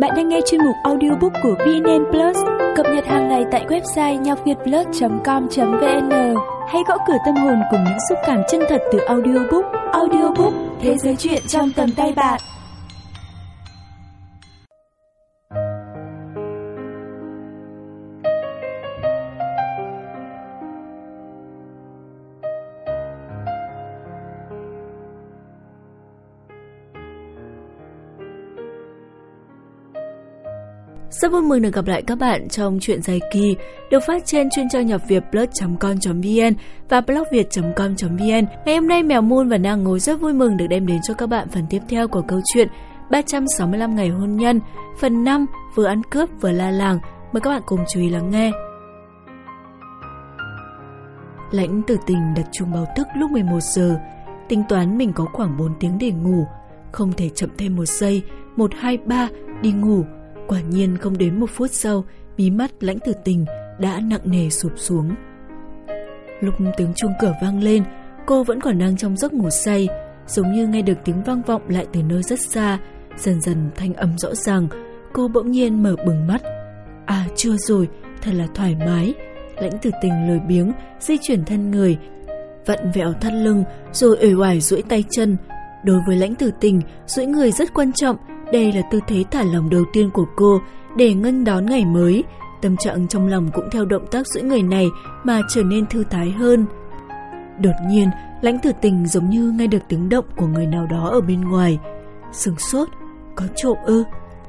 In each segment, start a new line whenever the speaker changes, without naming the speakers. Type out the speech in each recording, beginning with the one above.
bạn đang nghe chuyên mục audiobook của VN Plus, cập nhật hàng ngày tại website nhocvietplus.com.vn. Hãy gõ cửa tâm hồn cùng những xúc cảm chân thật từ audiobook. Audiobook, thế giới chuyện trong tầm tay bạn.
Rất vui mừng được gặp lại các bạn trong Chuyện Dài Kỳ được phát trên chuyên trang nhocvietplus.com.vn và blogviet.com.vn. Ngày hôm nay Mèo Moon và Nàng Ngồi rất vui mừng được đem đến cho các bạn phần tiếp theo của câu chuyện 365 ngày hôn nhân, phần 5 vừa ăn cướp vừa la làng. Mời các bạn cùng chú ý lắng nghe. Lãnh Tử Tình đặt chuông báo thức lúc 11 giờ, tính toán mình có khoảng 4 tiếng để ngủ, không thể chậm thêm một giây, 1, 2, 3, đi ngủ. Quả nhiên không đến 1 phút sau, mí mắt Lãnh Tử Tình đã nặng nề sụp xuống. Lúc tiếng chuông cửa vang lên, cô vẫn còn đang trong giấc ngủ say, giống như nghe được tiếng vang vọng lại từ nơi rất xa. Dần dần thanh âm rõ ràng, cô bỗng nhiên mở bừng mắt. À chưa rồi, thật là thoải mái. Lãnh Tử Tình lười biếng, di chuyển thân người, vặn vẹo thắt lưng rồi uể oải duỗi tay chân. Đối với Lãnh Tử Tình, duỗi người rất quan trọng. Đây là tư thế thả lỏng đầu tiên của cô để nghênh đón ngày mới. Tâm trạng trong lòng cũng theo động tác duỗi người này mà trở nên thư thái hơn. Đột nhiên, Lãnh Tử Tình giống như nghe được tiếng động của người nào đó ở bên ngoài. Sửng sốt, có trộm ư?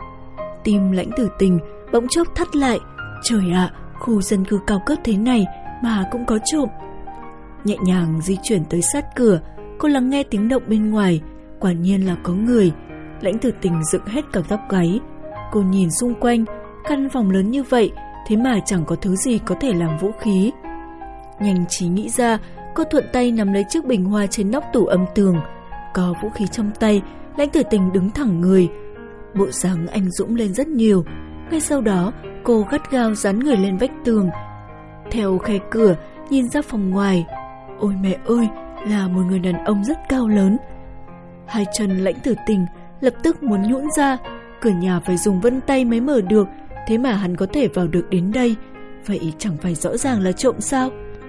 Tim Lãnh Tử Tình bỗng chốc thắt lại. Trời ạ, khu dân cư cao cấp thế này mà cũng có trộm. Nhẹ nhàng di chuyển tới sát cửa, cô lắng nghe tiếng động bên ngoài. Quả nhiên là có người. Lãnh Tử Tình dựng hết cả tóc gáy. Cô nhìn xung quanh, căn phòng lớn như vậy, thế mà chẳng có thứ gì có thể làm vũ khí. Nhanh trí nghĩ ra, cô thuận tay nắm lấy chiếc bình hoa trên nóc tủ âm tường. Có vũ khí trong tay, Lãnh Tử Tình đứng thẳng người, bộ dáng anh dũng lên rất nhiều. Ngay sau đó, cô gắt gao dán người lên vách tường, theo khe cửa nhìn ra phòng ngoài. Ôi mẹ ơi, là một người đàn ông rất cao lớn. Hai chân Lãnh Tử Tình lập tức muốn nhũn ra, cửa nhà phải dùng vân tay mới mở được, thế mà hắn có thể vào được đến đây, vậy chẳng phải rõ ràng là trộm sao?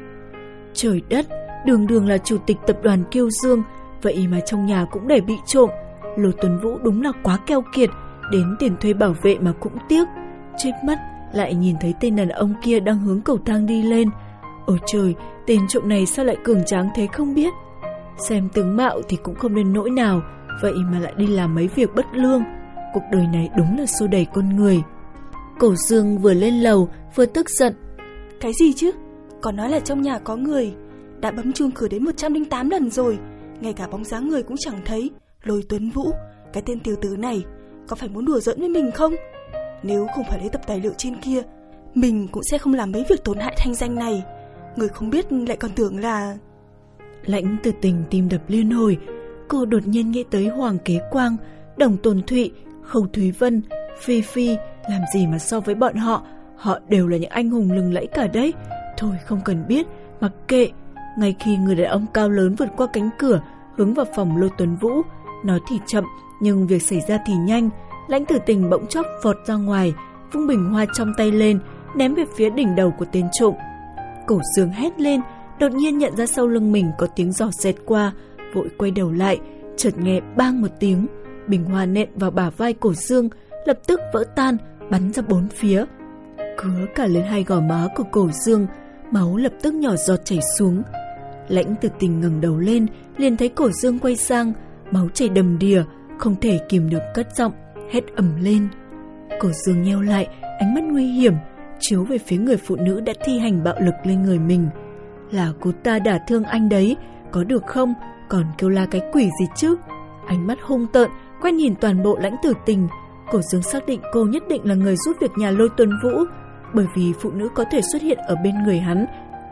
Trời đất, đường đường là chủ tịch tập đoàn Kiêu Dương, vậy mà trong nhà cũng để bị trộm. Lô Tuấn Vũ đúng là quá keo kiệt, đến tiền thuê bảo vệ mà cũng tiếc. Chết mất, lại nhìn thấy tên đàn ông kia đang hướng cầu thang đi lên. Ôi trời, tên trộm này sao lại cường tráng thế không biết. Xem tướng mạo thì cũng không đến nỗi nào, vậy mà lại đi làm mấy việc bất lương. Cuộc đời này đúng là xô đẩy con người. Cổ Dương vừa lên lầu vừa tức giận.
Cái gì chứ? Còn nói là trong nhà có người. Đã bấm chuông cửa đến 108 lần rồi, ngay cả bóng dáng người cũng chẳng thấy. Lôi Tuấn Vũ, cái tên tiểu tử này, có phải muốn đùa giỡn với mình không? Nếu không phải lấy tập tài liệu trên kia, mình cũng sẽ không làm mấy việc tổn hại thanh danh này. Người không biết lại còn tưởng là...
Lãnh Tử Tình tim đập liên hồi. Cô đột nhiên nghĩ tới Hoàng Kế Quang, Đồng Tồn Thụy, Khâu Thúy Vân, Phi Phi. Làm gì mà so với bọn họ, họ đều là những anh hùng lừng lẫy cả đấy. Thôi không cần biết, mặc kệ. Ngay khi người đàn ông cao lớn vượt qua cánh cửa hướng vào phòng Lô Tuấn Vũ, nói thì chậm nhưng việc xảy ra thì nhanh. Lãnh Tử Tình bỗng chốc vọt ra ngoài, vung bình hoa trong tay lên, ném về phía đỉnh đầu của tên trộm. Cổ Dương hét lên, đột nhiên nhận ra sau lưng mình có tiếng giò xẹt qua, vội quay đầu lại, chợt nghe bang một tiếng, bình hoa nện vào bả vai Cổ Dương, lập tức vỡ tan, bắn ra bốn phía, cứa cả lên hai gò má của Cổ Dương, máu lập tức nhỏ giọt chảy xuống. Lãnh Tử Tình ngẩng đầu lên, liền thấy Cổ Dương quay sang, máu chảy đầm đìa, không thể kìm được cất giọng, hét ầm lên. Cổ Dương nheo lại, ánh mắt nguy hiểm chiếu về phía người phụ nữ đã thi hành bạo lực lên người mình. Là cô ta đả thương anh đấy, có được không? Còn kêu la cái quỷ gì chứ? Ánh mắt hung tợn quét nhìn toàn bộ Lãnh Tử Tình. Cổ Dương xác định cô nhất định là người giúp việc nhà Lôi Tuấn Vũ, bởi vì phụ nữ có thể xuất hiện ở bên người hắn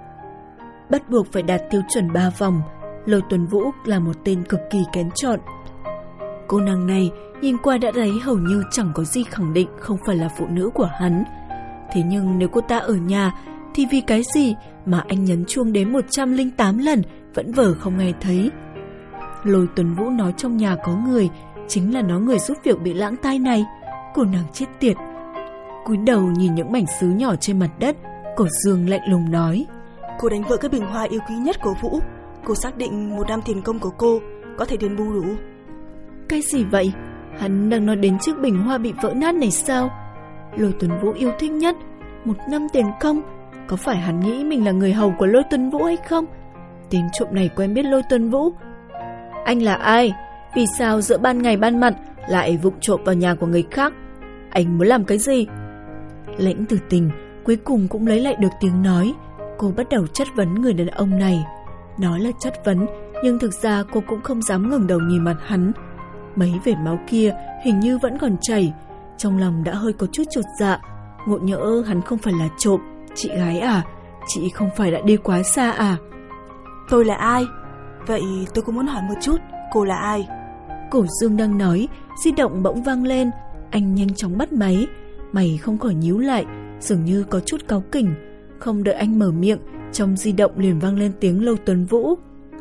bắt buộc phải đạt tiêu chuẩn 3 vòng. Lôi Tuấn Vũ là một tên cực kỳ kén chọn. Cô nàng này nhìn qua đã thấy hầu như chẳng có gì khẳng định không phải là phụ nữ của hắn. Thế nhưng nếu cô ta ở nhà thì vì cái gì mà anh nhấn chuông đến 108 lần vẫn vờ không nghe thấy? Lôi Tuấn Vũ nói trong nhà có người, chính là nó người giúp việc bị lãng tai này. Cô nàng chết tiệt. Cúi đầu nhìn những mảnh sứ nhỏ trên mặt đất, Cổ Dương lạnh lùng nói:
Cô đánh vỡ cái bình hoa yêu quý nhất của Vũ. Cô xác định 1 năm tiền công của cô có thể đền bù đủ.
Cái gì vậy? Hắn đang nói đến chiếc bình hoa bị vỡ nát này sao? Lôi Tuấn Vũ yêu thích nhất, 1 năm tiền công. Có phải hắn nghĩ mình là người hầu của Lôi Tuấn Vũ hay không? Tên trộm này quen biết Lôi Tuấn Vũ. Anh là ai? Vì sao giữa ban ngày ban mặt lại vụng trộm vào nhà của người khác? Anh muốn làm cái gì? Lãnh Tử Tình cuối cùng cũng lấy lại được tiếng nói. Cô bắt đầu chất vấn người đàn ông này. Nói là chất vấn, nhưng thực ra cô cũng không dám ngẩng đầu nhìn mặt hắn. Mấy vệt máu kia hình như vẫn còn chảy. Trong lòng đã hơi có chút chột dạ. Ngộ nhỡ hắn không phải là trộm. Chị gái à? Chị không phải đã đi quá xa à?
Tôi là ai? Vậy tôi cũng muốn hỏi một chút, cô là ai?
Cổ Dương đang nói, di động bỗng vang lên. Anh nhanh chóng bắt máy. Mày không khỏi nhíu lại, dường như có chút cáu kỉnh. Không đợi anh mở miệng, trong di động liền vang lên tiếng Lôi Tuấn Vũ.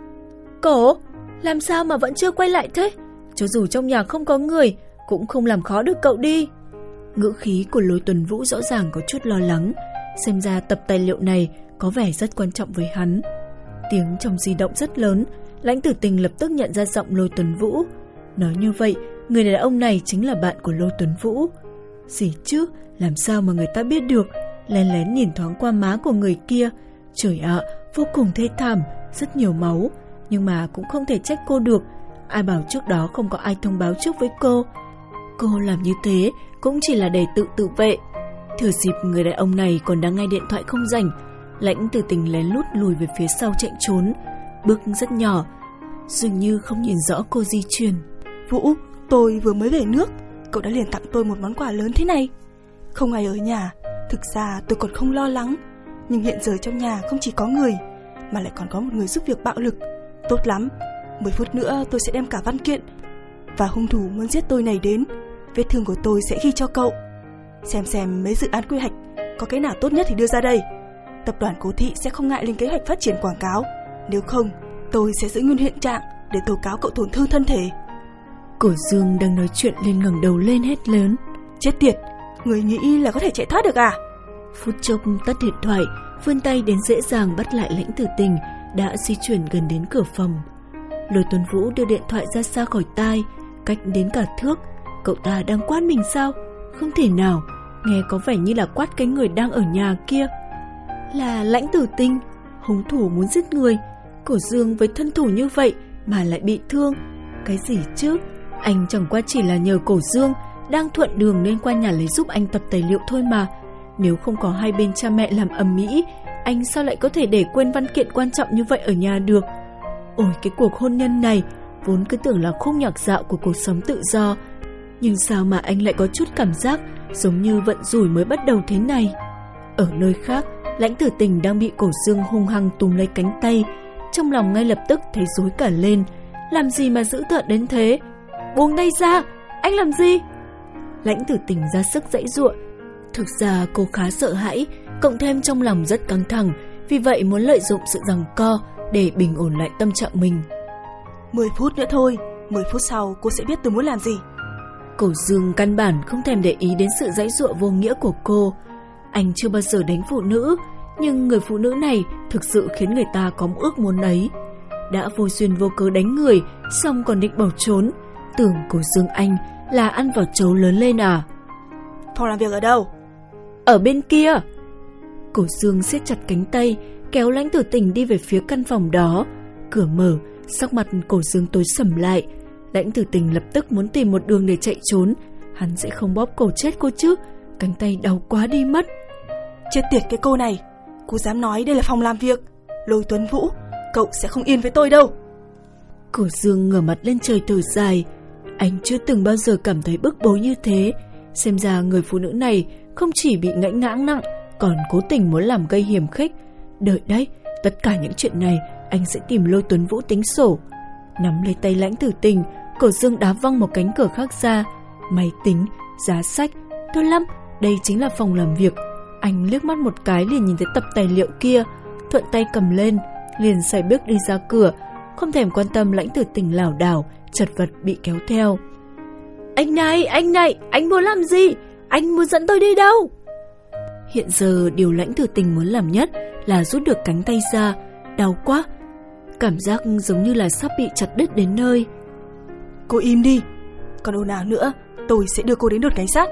Cổ, làm sao mà vẫn chưa quay lại thế? Cho dù trong nhà không có người, cũng không làm khó được cậu đi. Ngữ khí của Lôi Tuấn Vũ rõ ràng có chút lo lắng. Xem ra tập tài liệu này có vẻ rất quan trọng với hắn. Tiếng trong di động rất lớn. Lãnh Tử Tình lập tức nhận ra giọng Lôi Tuấn Vũ. Nói như vậy, người đàn ông này chính là bạn của Lôi Tuấn Vũ. Gì chứ, làm sao mà người ta biết được? Lén lén nhìn thoáng qua má của người kia. Trời ạ, vô cùng thê thảm, rất nhiều máu. Nhưng mà cũng không thể trách cô được. Ai bảo trước đó không có ai thông báo trước với cô. Cô làm như thế cũng chỉ là để tự vệ. Thừa dịp người đàn ông này còn đang nghe điện thoại không rảnh, Lãnh Tử Tình lén lút lùi về phía sau chạy trốn. Bước rất nhỏ, dường như không nhìn rõ cô di chuyển.
Vũ, tôi vừa mới về nước, cậu đã liền tặng tôi một món quà lớn thế này. Không ai ở nhà, thực ra tôi còn không lo lắng. Nhưng hiện giờ trong nhà không chỉ có người, mà lại còn có một người giúp việc bạo lực. Tốt lắm, 10 phút nữa tôi sẽ đem cả văn kiện và hung thủ muốn giết tôi này đến. Vết thương của tôi sẽ ghi cho cậu. Xem mấy dự án quy hoạch có cái nào tốt nhất thì đưa ra đây. Tập đoàn Cố Thị sẽ không ngại lên kế hoạch phát triển quảng cáo. Nếu không, tôi sẽ giữ nguyên hiện trạng để tố cáo cậu tổn thương thân thể.
Cổ Dương đang nói chuyện liền ngẩng đầu lên hét lớn.
Chết tiệt, người nghĩ là có thể chạy thoát được à?
Phút chốc tắt điện thoại, vươn tay đến dễ dàng bắt lại Lãnh Tử Tình đã di chuyển gần đến cửa phòng. Lôi Tuấn Vũ đưa điện thoại ra xa khỏi tai, cách đến cả thước. Cậu ta đang quát mình sao? Không thể nào, nghe có vẻ như là quát cái người đang ở nhà kia. Là Lãnh Tử Tình, hung thủ muốn giết người. Cổ Dương với thân thủ như vậy mà lại bị thương. Cái gì chứ? Anh chẳng qua chỉ là nhờ Cổ Dương đang thuận đường nên qua nhà lấy giúp anh tập tài liệu thôi mà. Nếu không có hai bên cha mẹ làm ầm ĩ, anh sao lại có thể để quên văn kiện quan trọng như vậy ở nhà được? Ôi, cái cuộc hôn nhân này vốn cứ tưởng là khúc nhạc dạo của cuộc sống tự do, nhưng sao mà anh lại có chút cảm giác giống như vận rủi mới bắt đầu thế này. Ở nơi khác, Lãnh Tử Tình đang bị Cổ Dương hung hăng túm lấy cánh tay. Trong lòng ngay lập tức thấy rối cả lên. Làm gì mà dữ tợn đến thế? Buông tay ra, anh làm gì? Lãnh Tử Tình ra sức giãy giụa. Thực ra cô khá sợ hãi, cộng thêm trong lòng rất căng thẳng, vì vậy muốn lợi dụng sự giằng co để bình ổn lại tâm trạng mình.
10 phút nữa thôi, 10 phút sau cô sẽ biết tôi muốn làm gì.
Cổ Dương căn bản không thèm để ý đến sự giãy giụa vô nghĩa của cô. Anh chưa bao giờ đánh phụ nữ, nhưng người phụ nữ này thực sự khiến người ta có một ước muốn ấy. Đã vô duyên vô cớ đánh người, xong còn định bỏ trốn. Tưởng Cổ Dương anh là ăn vào trấu lớn lên à?
Phòng làm việc ở đâu?
Ở bên kia. Cổ Dương siết chặt cánh tay, kéo Lãnh Tử Tình đi về phía căn phòng đó. Cửa mở, sắc mặt Cổ Dương tối sầm lại. Lãnh Tử Tình lập tức muốn tìm một đường để chạy trốn. Hắn sẽ không bóp cổ chết cô chứ? Cánh tay đau quá đi mất.
Chết tiệt cái cô này, cô dám nói đây là phòng làm việc. Lôi Tuấn Vũ, cậu sẽ không yên với tôi đâu.
Cổ Dương ngửa mặt lên trời thở dài. Anh chưa từng bao giờ cảm thấy bức bối như thế. Xem ra người phụ nữ này không chỉ bị ngãnh ngãng nặng, còn cố tình muốn làm gây hiểm khích. Đợi đấy, tất cả những chuyện này anh sẽ tìm Lôi Tuấn Vũ tính sổ. Nắm lấy tay Lãnh Tử Tình, Cổ Dương đá văng một cánh cửa khác ra. Máy tính, giá sách, tốt lắm, đây chính là phòng làm việc. Anh liếc mắt một cái liền nhìn thấy tập tài liệu kia, thuận tay cầm lên, liền xài bước đi ra cửa, không thèm quan tâm Lãnh Tử Tình lảo đảo, chật vật bị kéo theo. Anh này, anh muốn làm gì? Anh muốn dẫn tôi đi đâu? Hiện giờ điều Lãnh Tử Tình muốn làm nhất là rút được cánh tay ra. Đau quá, cảm giác giống như là sắp bị chặt đứt đến nơi.
Cô im đi, còn ồn ào nữa tôi sẽ đưa cô đến đồn cảnh sát.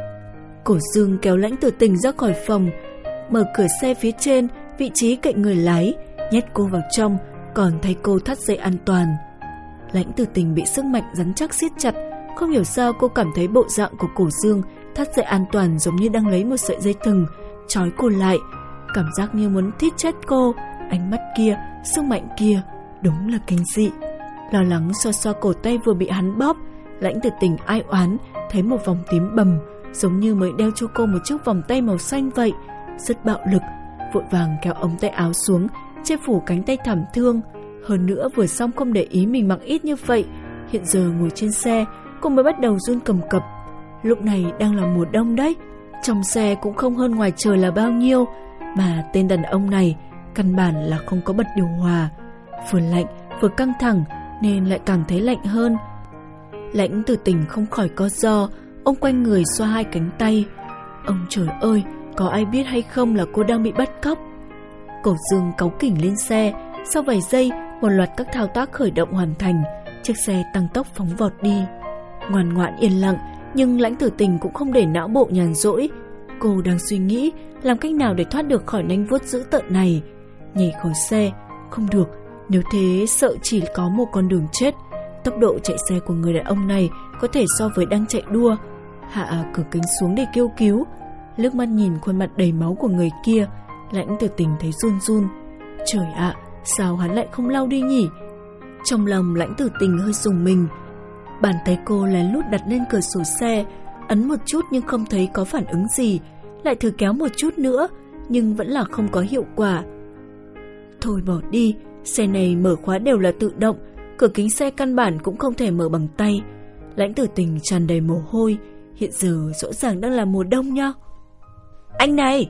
Cổ Dương kéo Lãnh Tử Tình ra khỏi phòng, mở cửa xe phía trên, vị trí cạnh người lái, nhét cô vào trong, còn thay cô thắt dây an toàn. Lãnh Tử Tình bị sức mạnh rắn chắc siết chặt, không hiểu sao cô cảm thấy bộ dạng của Cổ Dương thắt dây an toàn giống như đang lấy một sợi dây thừng trói cô lại, cảm giác như muốn thít chết cô. Ánh mắt kia, sức mạnh kia, đúng là kinh dị. Lo lắng xoa xoa cổ tay vừa bị hắn bóp, Lãnh Tử Tình ai oán thấy một vòng tím bầm, giống như mới đeo cho cô một chiếc vòng tay màu xanh vậy, rất bạo lực, vội vàng kéo ống tay áo xuống, che phủ cánh tay thảm thương. Hơn nữa vừa xong không để ý mình mặc ít như vậy, hiện giờ ngồi trên xe, cô mới bắt đầu run cầm cập. Lúc này đang là mùa đông đấy, trong xe cũng không hơn ngoài trời là bao nhiêu, mà tên đàn ông này căn bản là không có bật điều hòa, vừa lạnh vừa căng thẳng nên lại càng thấy lạnh hơn. Lãnh Tử Tình không khỏi co ro, ông quanh người xoa hai cánh tay. Ông trời ơi, có ai biết hay không là cô đang bị bắt cóc? Cổ Dương cáu kỉnh lên xe, sau vài giây, một loạt các thao tác khởi động hoàn thành, chiếc xe tăng tốc phóng vọt đi. Ngoan ngoãn yên lặng, nhưng Lãnh Tử Tình cũng không để não bộ nhàn rỗi. Cô đang suy nghĩ làm cách nào để thoát được khỏi nanh vuốt dữ tợn này. Nhảy khỏi xe, không được, nếu thế sợ chỉ có một con đường chết. Tốc độ chạy xe của người đàn ông này có thể so với đang chạy đua. Hạ cửa kính xuống để kêu cứu, liếc mắt nhìn khuôn mặt đầy máu của người kia, Lãnh Tử Tình thấy run run. Trời ạ, sao hắn lại không lau đi nhỉ? Trong lòng Lãnh Tử Tình hơi rùng mình. Bàn tay cô lén lút đặt lên cửa sổ xe, ấn một chút nhưng không thấy có phản ứng gì, lại thử kéo một chút nữa, nhưng vẫn là không có hiệu quả. Thôi bỏ đi, xe này mở khóa đều là tự động, cửa kính xe căn bản cũng không thể mở bằng tay. Lãnh Tử Tình tràn đầy mồ hôi, hiện giờ rõ ràng đang là mùa đông nha. Anh này!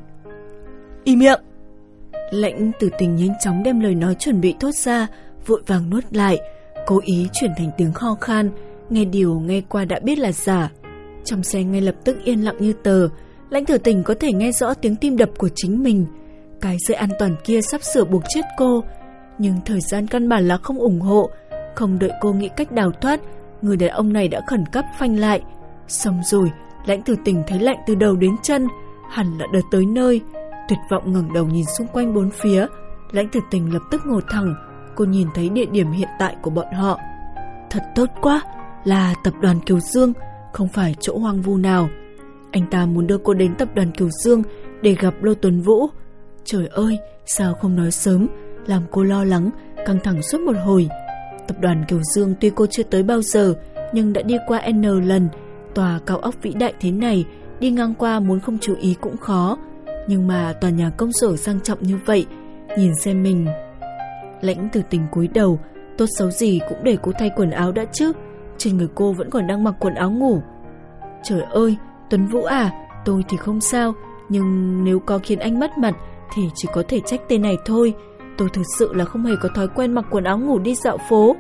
Im miệng!
Lãnh Tử Tình nhanh chóng đem lời nói chuẩn bị thốt ra, vội vàng nuốt lại, cố ý chuyển thành tiếng ho khan, nghe điều nghe qua đã biết là giả. Trong xe ngay lập tức yên lặng như tờ, Lãnh Tử Tình có thể nghe rõ tiếng tim đập của chính mình. Cái dây an toàn kia sắp sửa buộc chết cô, nhưng thời gian căn bản là không ủng hộ. Không đợi cô nghĩ cách đào thoát, người đàn ông này đã khẩn cấp phanh lại. Xong rồi, Lãnh Tử Tình thấy lạnh từ đầu đến chân, hẳn là đã tới nơi. Tuyệt vọng ngẩng đầu nhìn xung quanh bốn phía, Lãnh Tử Tình lập tức ngồi thẳng. Cô nhìn thấy địa điểm hiện tại của bọn họ. Thật tốt quá, là tập đoàn Kiều Dương, không phải chỗ hoang vu nào. Anh ta muốn đưa cô đến tập đoàn Kiều Dương để gặp Lô Tuấn Vũ. Trời ơi, sao không nói sớm, làm cô lo lắng, căng thẳng suốt một hồi. Tập đoàn Kiều Dương tuy cô chưa tới bao giờ, nhưng đã đi qua N lần. Tòa cao ốc vĩ đại thế này, đi ngang qua muốn không chú ý cũng khó. Nhưng mà tòa nhà công sở sang trọng như vậy, nhìn xem mình. Lãnh Tử Tình cúi đầu, tốt xấu gì cũng để cô thay quần áo đã chứ. Trên người cô vẫn còn đang mặc quần áo ngủ. Trời ơi, Tuấn Vũ à, tôi thì không sao, nhưng nếu có khiến anh mất mặt thì chỉ có thể trách tên này thôi. Tôi thực sự là không hề có thói quen mặc quần áo ngủ đi dạo phố.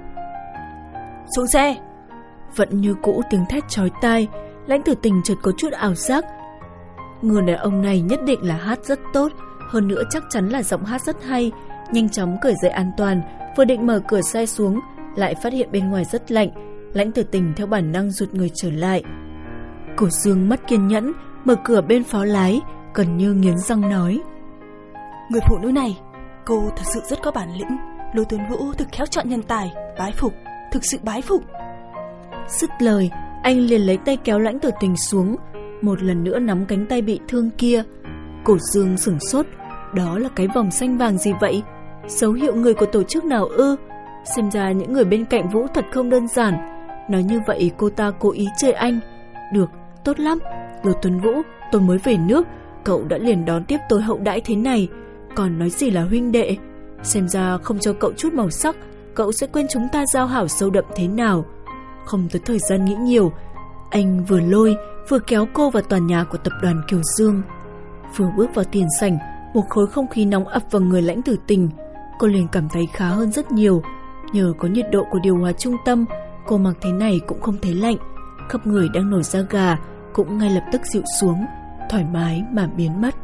Xuống xe!
Vẫn như cũ tiếng thét chói tai. Lãnh Tử Tình chợt có chút ảo giác. Người đàn ông này nhất định là hát rất tốt, hơn nữa chắc chắn là giọng hát rất hay. Nhanh chóng cởi dây an toàn, vừa định mở cửa xe xuống, lại phát hiện bên ngoài rất lạnh. Lãnh Tử Tình theo bản năng rụt người trở lại. Cổ Dương mất kiên nhẫn, mở cửa bên phó lái, gần như nghiến răng nói:
Người phụ nữ này, cô thật sự rất có bản lĩnh. Lô Tuấn Vũ thực khéo chọn nhân tài, bái phục, thực sự bái phục.
Dứt lời, anh liền lấy tay kéo Lãnh Tử Tình xuống, một lần nữa nắm cánh tay bị thương kia. Cổ Dương sửng sốt, đó là cái vòng xanh vàng gì vậy? Dấu hiệu người của tổ chức nào ư? Xem ra những người bên cạnh Vũ thật không đơn giản. Nói như vậy cô ta cố ý chơi anh. Được, tốt lắm. Lô Tuấn Vũ, tôi mới về nước, cậu đã liền đón tiếp tôi hậu đãi thế này, còn nói gì là huynh đệ. Xem ra không cho cậu chút màu sắc, cậu sẽ quên chúng ta giao hảo sâu đậm thế nào. Không tới thời gian nghĩ nhiều, anh vừa lôi vừa kéo cô vào tòa nhà của tập đoàn Kiều Dương. Vừa bước vào tiền sảnh, một khối không khí nóng ập vào người Lãnh Tử Tình. Cô liền cảm thấy khá hơn rất nhiều. Nhờ có nhiệt độ của điều hòa trung tâm, cô mặc thế này cũng không thấy lạnh. khắp người đang nổi da gà cũng ngay lập tức dịu xuống, thoải mái mà biến mất.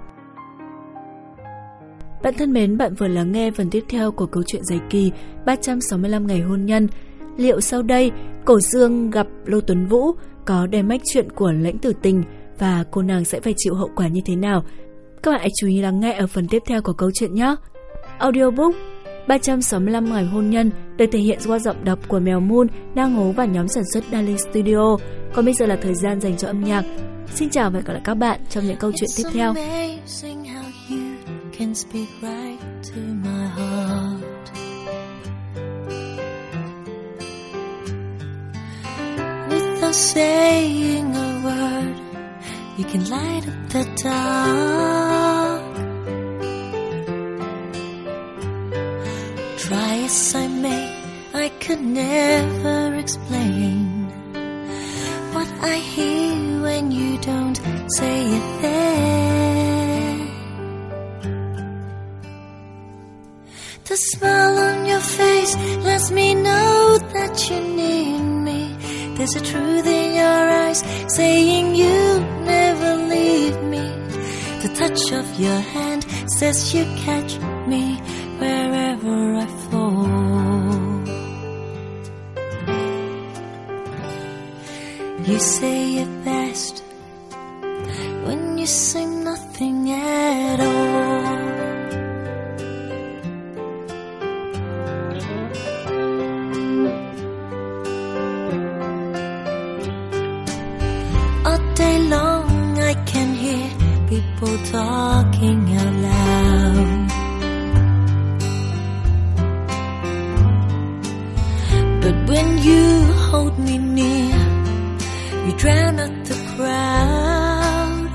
Bạn thân mến, bạn vừa lắng nghe phần tiếp theo của câu chuyện dài kỳ 365 ngày hôn nhân. Liệu sau đây, Cổ Dương gặp Lô Tuấn Vũ có đem mách chuyện của Lãnh Tử Tình và cô nàng sẽ phải chịu hậu quả như thế nào? Các bạn hãy chú ý lắng nghe ở phần tiếp theo của câu chuyện nhé! Audiobook 365 ngày hôn nhân được thể hiện qua giọng đọc của Mèo Moon, Nang Hố và nhóm sản xuất Darling Studio. Còn bây giờ là thời gian dành cho âm nhạc. Xin chào và hẹn gặp lại các bạn trong những câu chuyện tiếp theo.
Can speak right to my heart. Without saying a word, you can light up the dark. Try as I may, I could never explain what I hear when you don't say it there. The smile on your face lets me know that you need me. There's a truth in your eyes saying you never leave me. The touch of your hand says you catch me wherever I fall. You say it best when you say nothing at all. Day long I can hear people talking out loud, but when you hold me near, you drown out the crowd.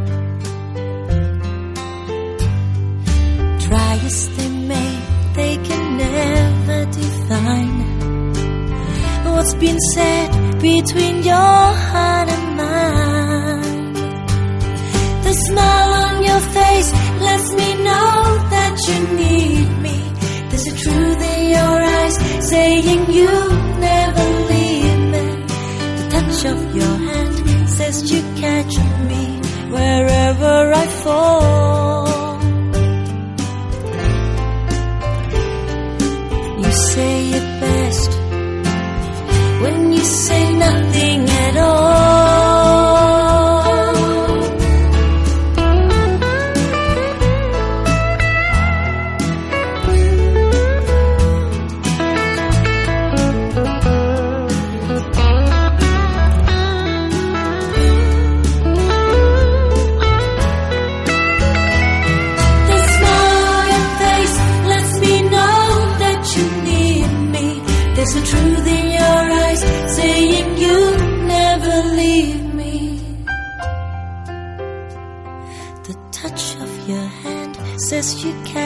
Try as they may, they can never define what's been said between your heart and mine. The smile on your face lets me know that you need me. There's a truth in your eyes saying you never leave me. The touch of your hand says you catch me wherever I fall. You say it best when you say nothing at all. The smile on your face lets me know that you need me. There's a truth in your eyes saying you never leave me. The touch of your hand says you can